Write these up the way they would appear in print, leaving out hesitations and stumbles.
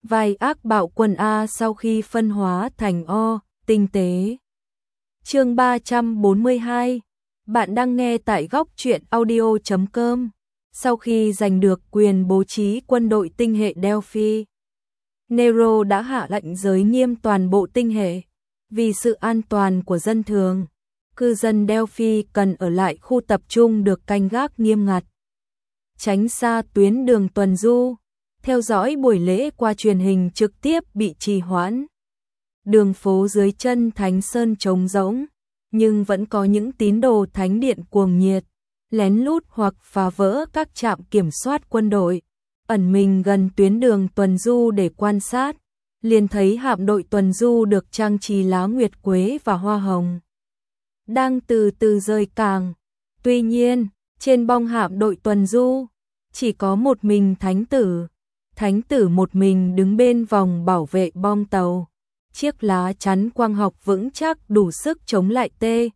vai ác bạo quân A sau khi phân hóa thành O, tinh tế. Chương 342. Bạn đang nghe tại góc truyện audio.com. Sau khi giành được quyền bố trí quân đội tinh hệ Delphi, Nero đã hạ lệnh giới nghiêm toàn bộ tinh hệ. Vì sự an toàn của dân thường, cư dân Delphi cần ở lại khu tập trung được canh gác nghiêm ngặt, tránh xa tuyến đường tuần du. Theo dõi buổi lễ qua truyền hình trực tiếp bị trì hoãn. Đường phố dưới chân Thánh Sơn trống rỗng, nhưng vẫn có những tín đồ thánh điện cuồng nhiệt, lén lút hoặc phá vỡ các trạm kiểm soát quân đội, ẩn mình gần tuyến đường tuần du để quan sát. Liền thấy hạm đội tuần du được trang trí lá nguyệt quế và hoa hồng đang từ từ rời cảng. Tuy nhiên, trên bong hạm đội tuần du chỉ có một mình Thánh tử một mình đứng bên vòng bảo vệ bong tàu. Chiếc lá chắn quang học vững chắc đủ sức chống lại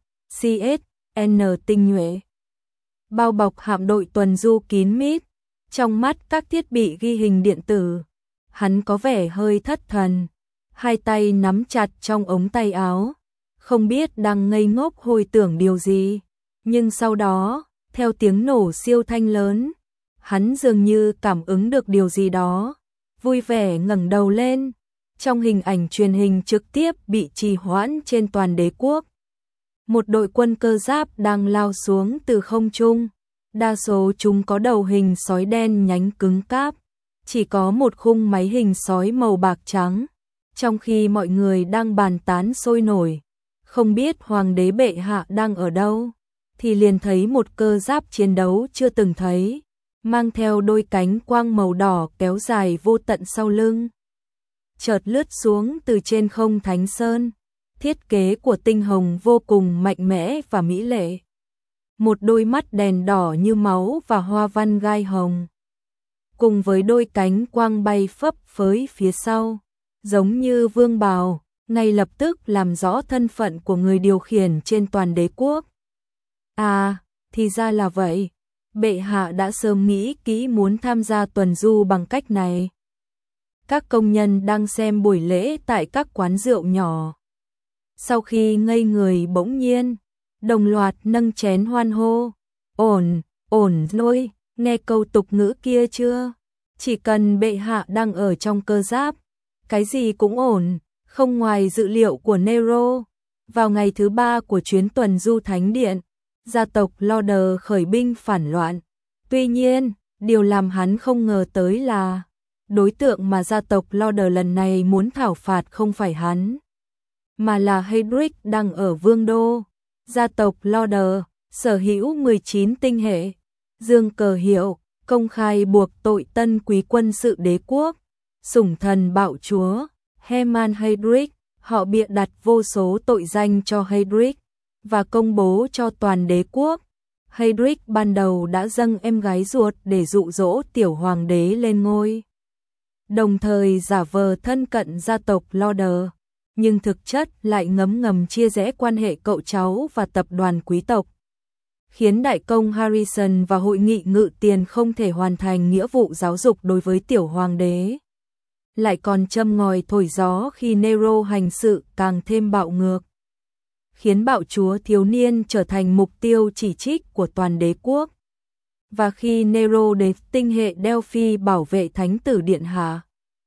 TCSN tinh nhuệ. Bao bọc hạm đội tuần du kín mít, trong mắt các thiết bị ghi hình điện tử. Hắn có vẻ hơi thất thần, hai tay nắm chặt trong ống tay áo, không biết đang ngây ngốc hồi tưởng điều gì. Nhưng sau đó, theo tiếng nổ siêu thanh lớn, hắn dường như cảm ứng được điều gì đó, vui vẻ ngẩng đầu lên. Trong hình ảnh truyền hình trực tiếp bị trì hoãn trên toàn đế quốc, một đội quân cơ giáp đang lao xuống từ không trung. Đa số chúng có đầu hình sói đen nhánh cứng cáp, chỉ có một khung máy hình sói màu bạc trắng. Trong khi mọi người đang bàn tán sôi nổi, không biết hoàng đế bệ hạ đang ở đâu, thì liền thấy một cơ giáp chiến đấu chưa từng thấy, mang theo đôi cánh quang màu đỏ kéo dài vô tận sau lưng, chợt lướt xuống từ trên không Thánh Sơn. Thiết kế của tinh hồng vô cùng mạnh mẽ và mỹ lệ. Một đôi mắt đèn đỏ như máu và hoa văn gai hồng, cùng với đôi cánh quang bay phấp phới phía sau, giống như vương bào, ngay lập tức làm rõ thân phận của người điều khiển trên toàn đế quốc. À, thì ra là vậy. Bệ hạ đã sớm nghĩ kỹ muốn tham gia tuần du bằng cách này. Các công nhân đang xem buổi lễ tại các quán rượu nhỏ, sau khi ngây người bỗng nhiên đồng loạt nâng chén hoan hô. Ổn rồi, nghe câu tục ngữ kia chưa? Chỉ cần bệ hạ đang ở trong cơ giáp, cái gì cũng ổn. Không ngoài dự liệu của Nero, vào ngày thứ 3 của chuyến tuần du thánh điện, gia tộc Lauder khởi binh phản loạn. Tuy nhiên, điều làm hắn không ngờ tới là đối tượng mà gia tộc Lauder lần này muốn thảo phạt không phải hắn, mà là Heydrich đang ở Vương đô. Gia tộc Lauder sở hữu 19 tinh hệ, dương cờ hiệu, công khai buộc tội tân quý quân sự đế quốc, sủng thần bạo chúa Hermann Heydrich. Họ bịa đặt vô số tội danh cho Heydrich và công bố cho toàn đế quốc. Heydrich ban đầu đã dâng em gái ruột để dụ dỗ tiểu hoàng đế lên ngôi, đồng thời giả vờ thân cận gia tộc Lauder, nhưng thực chất lại ngấm ngầm chia rẽ quan hệ cậu cháu và tập đoàn quý tộc, khiến đại công Harrison và hội nghị ngự tiền không thể hoàn thành nghĩa vụ giáo dục đối với tiểu hoàng đế. Lại còn châm ngòi thổi gió khi Nero hành sự càng thêm bạo ngược, khiến bạo chúa thiếu niên trở thành mục tiêu chỉ trích của toàn đế quốc. Và khi Nero đến tinh hệ Delphi bảo vệ thánh tử điện hạ,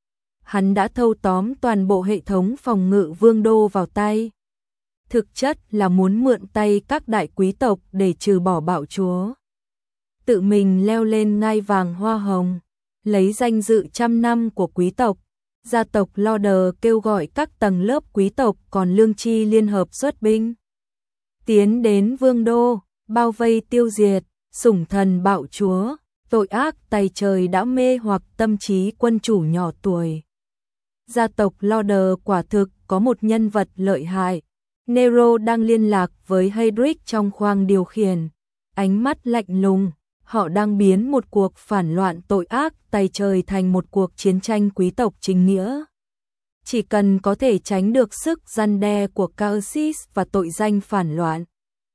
hắn đã thâu tóm toàn bộ hệ thống phòng ngự vương đô vào tay. Thực chất là muốn mượn tay các đại quý tộc để trừ bỏ bạo chúa, tự mình leo lên ngai vàng hoa hồng, lấy danh dự trăm năm của quý tộc. Gia tộc Lauder kêu gọi các tầng lớp quý tộc còn lương tri liên hợp xuất binh, tiến đến vương đô, bao vây tiêu diệt sủng thần bạo chúa, tội ác tày trời đã mê hoặc tâm trí quân chủ nhỏ tuổi. Gia tộc Lauder quả thực có một nhân vật lợi hại. Nero đang liên lạc với Heydrich trong khoang điều khiển, ánh mắt lạnh lùng. Họ đang biến một cuộc phản loạn tội ác tày trời thành một cuộc chiến tranh quý tộc chính nghĩa. Chỉ cần có thể tránh được sức răn đe của Caersis và tội danh phản loạn,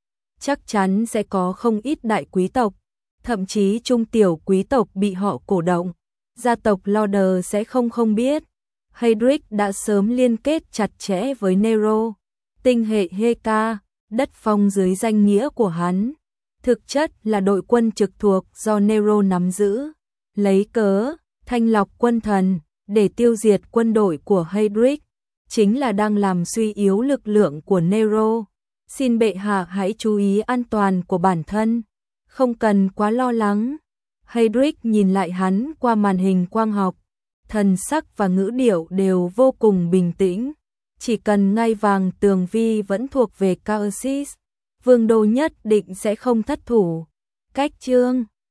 chắc chắn sẽ có không ít đại quý tộc, thậm chí trung tiểu quý tộc bị họ cổ động. Gia tộc Lauder sẽ không biết, Heydrich đã sớm liên kết chặt chẽ với Nero, tinh hệ Heka, đất phong dưới danh nghĩa của hắn. Thực chất là đội quân trực thuộc do Nero nắm giữ, lấy cớ thanh lọc quân thần để tiêu diệt quân đội của Heydrich, chính là đang làm suy yếu lực lượng của Nero. Xin bệ hạ hãy chú ý an toàn của bản thân, không cần quá lo lắng. Heydrich nhìn lại hắn qua màn hình quang học, thần sắc và ngữ điệu đều vô cùng bình tĩnh. Chỉ cần ngai vàng tường vi vẫn thuộc về Caersis, vương đô nhất định sẽ không thất thủ. Cách chương